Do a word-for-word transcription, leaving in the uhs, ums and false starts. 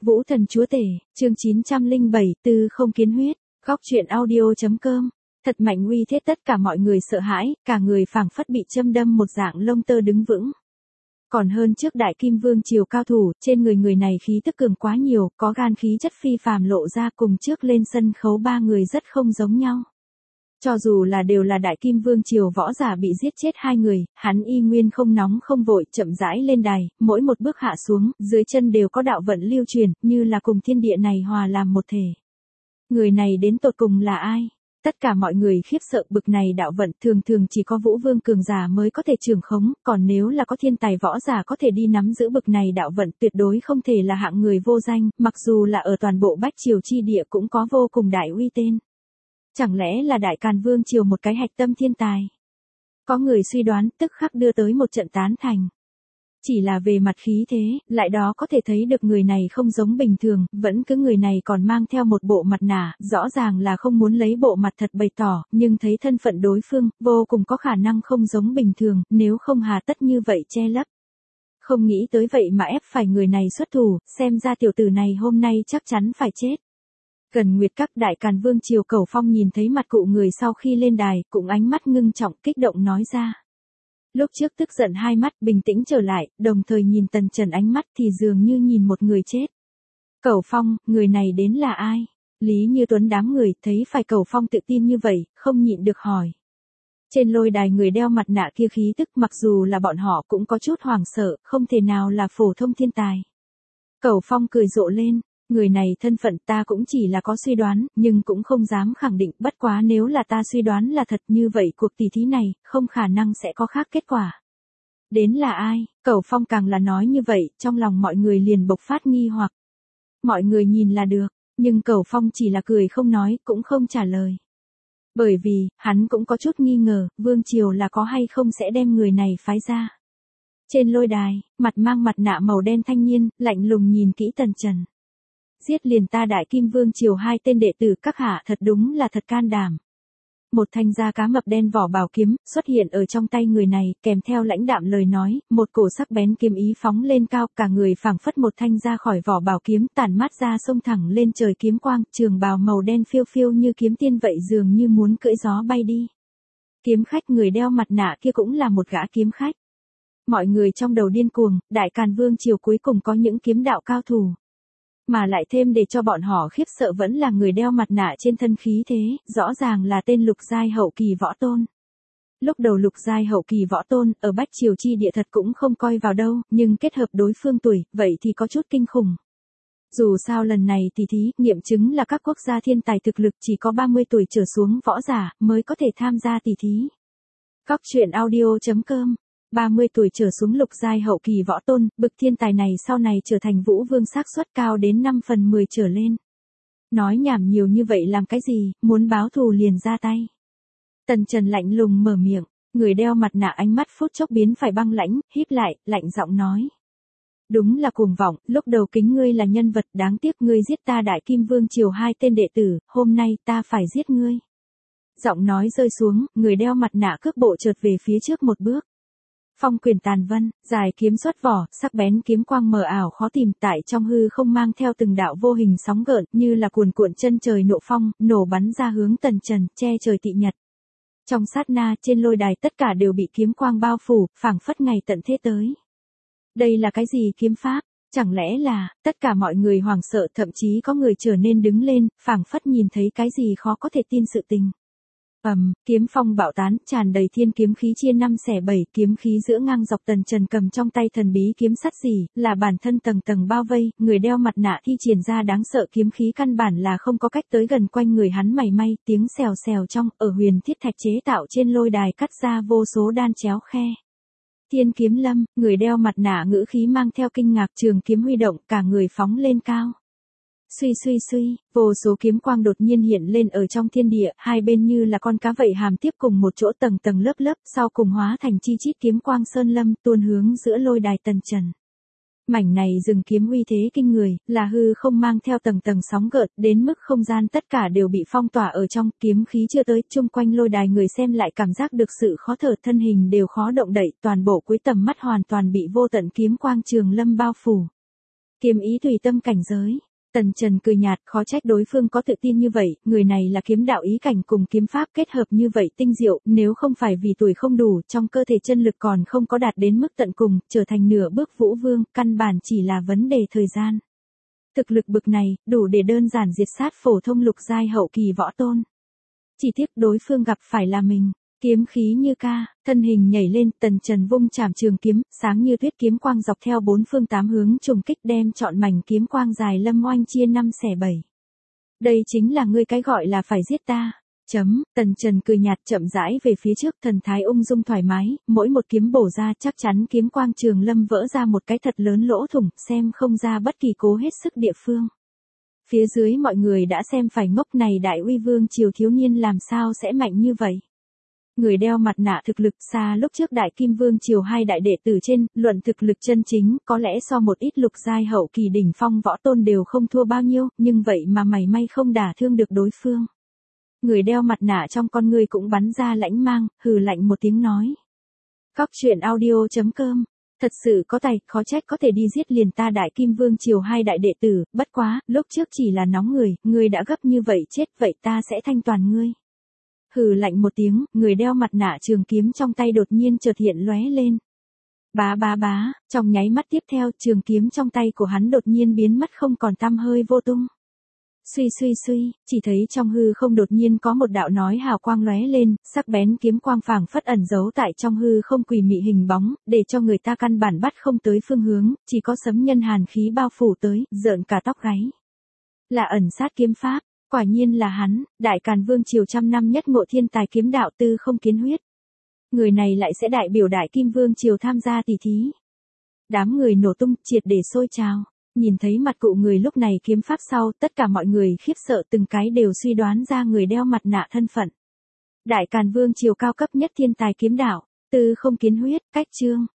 Vũ Thần Chúa Tể, chương chín trăm lẻ bảy, Tư Không Kiến Huyết, góc truyện audio.com. Thật mạnh uy thế, tất cả mọi người sợ hãi, cả người phảng phất bị châm đâm một dạng lông tơ đứng vững. Còn hơn trước Đại Kim Vương triều cao thủ, trên người người này khí tức cường quá nhiều, có gan khí chất phi phàm lộ ra, cùng trước lên sân khấu ba người rất không giống nhau. Cho dù là đều là Đại Kim Vương triều võ giả bị giết chết hai người, hắn y nguyên không nóng không vội, chậm rãi lên đài, mỗi một bước hạ xuống, dưới chân đều có đạo vận lưu truyền, như là cùng thiên địa này hòa làm một thể. Người này đến tột cùng là ai? Tất cả mọi người khiếp sợ, bực này đạo vận thường thường chỉ có Vũ Vương cường giả mới có thể trưởng khống, còn nếu là có thiên tài võ giả có thể đi nắm giữ bực này đạo vận, tuyệt đối không thể là hạng người vô danh, mặc dù là ở toàn bộ Bách Triều chi địa cũng có vô cùng đại uy tên. Chẳng lẽ là Đại Càn Vương triều một cái hạch tâm thiên tài? Có người suy đoán, tức khắc đưa tới một trận tán thành. Chỉ là về mặt khí thế, lại đó có thể thấy được người này không giống bình thường, vẫn cứ người này còn mang theo một bộ mặt nạ, rõ ràng là không muốn lấy bộ mặt thật bày tỏ, nhưng thấy thân phận đối phương, vô cùng có khả năng không giống bình thường, nếu không hà tất như vậy che lấp. Không nghĩ tới vậy mà ép phải người này xuất thủ, xem ra tiểu tử này hôm nay chắc chắn phải chết. Gần Nguyệt Các, Đại Càn Vương triều Cẩu Phong nhìn thấy mặt cụ người sau khi lên đài, cũng ánh mắt ngưng trọng kích động nói ra. Lúc trước tức giận hai mắt bình tĩnh trở lại, đồng thời nhìn Tần Trần ánh mắt thì dường như nhìn một người chết. Cẩu Phong, người này đến là ai? Lý Như Tuấn đám người thấy phải Cẩu Phong tự tin như vậy, không nhịn được hỏi. Trên lôi đài người đeo mặt nạ kia khí tức, mặc dù là bọn họ cũng có chút hoảng sợ, không thể nào là phổ thông thiên tài. Cẩu Phong cười rộ lên. Người này thân phận ta cũng chỉ là có suy đoán, nhưng cũng không dám khẳng định, bất quá nếu là ta suy đoán là thật như vậy cuộc tỷ thí này, không khả năng sẽ có khác kết quả. Đến là ai? Cẩu Phong càng là nói như vậy, trong lòng mọi người liền bộc phát nghi hoặc. Mọi người nhìn là được, nhưng Cẩu Phong chỉ là cười không nói, cũng không trả lời. Bởi vì, hắn cũng có chút nghi ngờ, Vương triều là có hay không sẽ đem người này phái ra. Trên lôi đài, mặt mang mặt nạ màu đen thanh niên, lạnh lùng nhìn kỹ Tần Trần. Giết liền ta Đại Kim Vương triều hai tên đệ tử các hạ, thật đúng là thật can đảm. Một thanh da cá mập đen vỏ bảo kiếm xuất hiện ở trong tay người này, kèm theo lãnh đạm lời nói, một cổ sắc bén kiếm ý phóng lên cao, cả người phảng phất một thanh ra khỏi vỏ bảo kiếm, tản mát ra xông thẳng lên trời kiếm quang, trường bào màu đen phiêu phiêu như kiếm tiên vậy, dường như muốn cưỡi gió bay đi. Kiếm khách người đeo mặt nạ kia cũng là một gã kiếm khách. Mọi người trong đầu điên cuồng, Đại Càn Vương triều cuối cùng có những kiếm đạo cao thủ. Mà lại thêm để cho bọn họ khiếp sợ vẫn là người đeo mặt nạ trên thân khí thế, rõ ràng là tên lục giai hậu kỳ võ tôn. Lúc đầu lục giai hậu kỳ võ tôn, ở Bách Triều chi địa thật cũng không coi vào đâu, nhưng kết hợp đối phương tuổi, vậy thì có chút kinh khủng. Dù sao lần này tỷ thí, nghiệm chứng là các quốc gia thiên tài thực lực chỉ có ba mươi tuổi trở xuống võ giả, mới có thể tham gia tỷ thí. Góc truyện audio.com. ba mươi tuổi trở xuống lục giai hậu kỳ võ tôn, bực thiên tài này sau này trở thành Vũ Vương xác suất cao đến năm phần mười trở lên. Nói nhảm nhiều như vậy làm cái gì, muốn báo thù liền ra tay. Tần Trần lạnh lùng mở miệng, người đeo mặt nạ ánh mắt phút chốc biến phải băng lãnh, híp lại, lạnh giọng nói. Đúng là cuồng vọng, lúc đầu kính ngươi là nhân vật, đáng tiếc ngươi giết ta Đại Kim Vương triều hai tên đệ tử, hôm nay ta phải giết ngươi. Giọng nói rơi xuống, người đeo mặt nạ cước bộ chợt về phía trước một bước. Phong quyền tàn vân, dài kiếm xuất vỏ, sắc bén kiếm quang mờ ảo khó tìm, tại trong hư không mang theo từng đạo vô hình sóng gợn, như là cuồn cuộn chân trời nộ phong, nổ bắn ra hướng Tần Trần, che trời tị nhật. Trong sát na, trên lôi đài tất cả đều bị kiếm quang bao phủ, phảng phất ngày tận thế tới. Đây là cái gì kiếm pháp? Chẳng lẽ là, tất cả mọi người hoảng sợ, thậm chí có người trở nên đứng lên, phảng phất nhìn thấy cái gì khó có thể tin sự tình. Ầm, um, kiếm phong bạo tán, tràn đầy thiên kiếm khí chia năm xẻ bảy, kiếm khí giữa ngang dọc. Tần Trần cầm trong tay thần bí kiếm sắt gì, là bản thân tầng tầng bao vây, người đeo mặt nạ thi triển ra đáng sợ kiếm khí căn bản là không có cách tới gần quanh người hắn mảy may, tiếng xèo xèo trong, ở huyền thiết thạch chế tạo trên lôi đài cắt ra vô số đan chéo khe. Thiên kiếm lâm, người đeo mặt nạ ngữ khí mang theo kinh ngạc, trường kiếm huy động, cả người phóng lên cao. Suy suy suy, vô số kiếm quang đột nhiên hiện lên ở trong thiên địa, hai bên như là con cá vậy hàm tiếp cùng một chỗ tầng tầng lớp lớp, sau cùng hóa thành chi chít kiếm quang sơn lâm, tuôn hướng giữa lôi đài Tần Trần. Mảnh này rừng kiếm uy thế kinh người, là hư không mang theo tầng tầng sóng gợn, đến mức không gian tất cả đều bị phong tỏa ở trong, kiếm khí chưa tới, chung quanh lôi đài người xem lại cảm giác được sự khó thở, thân hình đều khó động đậy, toàn bộ cuối tầm mắt hoàn toàn bị vô tận kiếm quang trường lâm bao phủ. Kiếm ý tùy tâm cảnh giới. Tần Trần cười nhạt, khó trách đối phương có tự tin như vậy, người này là kiếm đạo ý cảnh cùng kiếm pháp kết hợp như vậy tinh diệu, nếu không phải vì tuổi không đủ, trong cơ thể chân lực còn không có đạt đến mức tận cùng, trở thành nửa bước vũ vương, căn bản chỉ là vấn đề thời gian. Thực lực bực này, đủ để đơn giản diệt sát phổ thông lục giai hậu kỳ võ tôn. Chỉ tiếc đối phương gặp phải là mình. Kiếm khí như ca, thân hình nhảy lên, Tần Trần vung chảm trường kiếm, sáng như tuyết kiếm quang dọc theo bốn phương tám hướng trùng kích đem trọn mảnh kiếm quang dài lâm oanh chia năm xẻ bảy. Đây chính là ngươi cái gọi là phải giết ta. Chấm, Tần Trần cười nhạt chậm rãi về phía trước, thần thái ung dung thoải mái, mỗi một kiếm bổ ra chắc chắn kiếm quang trường lâm vỡ ra một cái thật lớn lỗ thủng, xem không ra bất kỳ cố hết sức địa phương. Phía dưới mọi người đã xem phải ngốc này đại uy vương triều thiếu niên làm sao sẽ mạnh như vậy. Người đeo mặt nạ thực lực xa lúc trước đại kim vương triều hai đại đệ tử trên, luận thực lực chân chính, có lẽ so một ít lục giai hậu kỳ đỉnh phong võ tôn đều không thua bao nhiêu, nhưng vậy mà mảy may không đả thương được đối phương. Người đeo mặt nạ trong con người cũng bắn ra lãnh mang, hừ lạnh một tiếng nói. Góc truyện audio chấm com. Thật sự có tài, khó trách có thể đi giết liền ta đại kim vương triều hai đại đệ tử, bất quá, lúc trước chỉ là nóng người, người đã gấp như vậy chết, vậy ta sẽ thanh toàn ngươi. Hừ lạnh một tiếng, người đeo mặt nạ trường kiếm trong tay đột nhiên chợt hiện lóe lên. Bá bá bá, trong nháy mắt tiếp theo, trường kiếm trong tay của hắn đột nhiên biến mất không còn tăm hơi vô tung. Suy suy suy, chỉ thấy trong hư không đột nhiên có một đạo nói hào quang lóe lên, sắc bén kiếm quang phảng phất ẩn giấu tại trong hư không quỷ mị hình bóng, để cho người ta căn bản bắt không tới phương hướng, chỉ có sấm nhân hàn khí bao phủ tới, rợn cả tóc gáy. Là ẩn sát kiếm pháp. Quả nhiên là hắn, đại càn vương triều trăm năm nhất ngộ thiên tài kiếm đạo Tư Không Kiến Huyết. Người này lại sẽ đại biểu đại kim vương triều tham gia tỷ thí. Đám người nổ tung, triệt để sôi trào. Nhìn thấy mặt cụ người lúc này kiếm pháp sau, tất cả mọi người khiếp sợ từng cái đều suy đoán ra người đeo mặt nạ thân phận. Đại càn vương triều cao cấp nhất thiên tài kiếm đạo, Tư Không Kiến Huyết, cách chương.